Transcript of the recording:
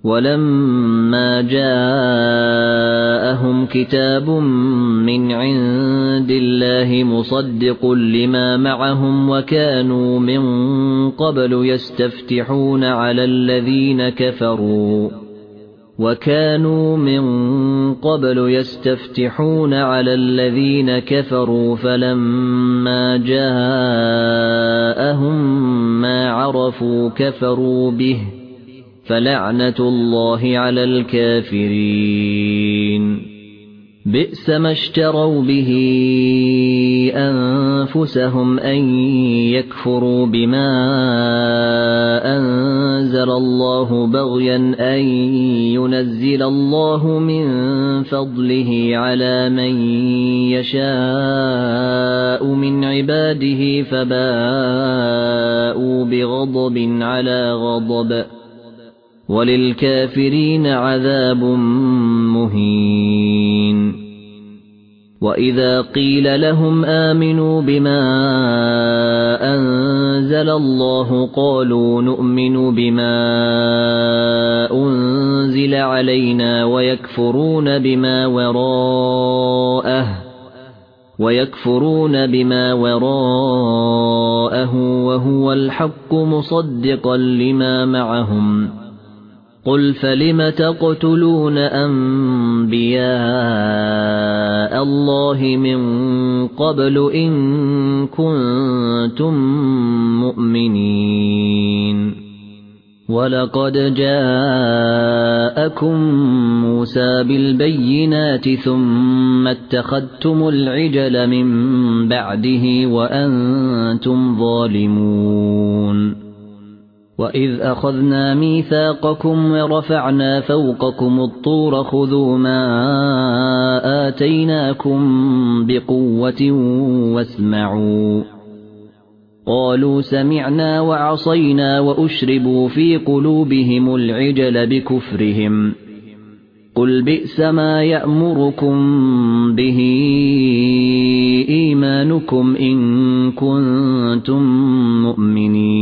ولما جاءهم كتاب من عند الله مصدق لما معهم وكانوا من قبل يستفتحون على الذين كفروا فلما جاءهم ما عرفوا كفروا به فلعنة الله على الكافرين بئس ما اشتروا به أنفسهم أن يكفروا بما أنزل الله بغيا أن ينزل الله من فضله على من يشاء من عباده فباءوا بغضب على غضب وللكافرين عذاب مهين وإذا قيل لهم آمنوا بما أنزل الله قالوا نؤمن بما أنزل علينا ويكفرون بما وراءه وهو الحق مصدقا لما معهم قل فلم تقتلون أنبياء الله من قبل إن كنتم مؤمنين ولقد جاءكم موسى بالبينات ثم اتخذتم العجل من بعده وأنتم ظالمون وإذ أخذنا ميثاقكم ورفعنا فوقكم الطور خذوا ما آتيناكم بقوة واسمعوا قالوا سمعنا وعصينا وأشربوا في قلوبهم العجل بكفرهم قل بئس ما يأمركم به إيمانكم إن كنتم مؤمنين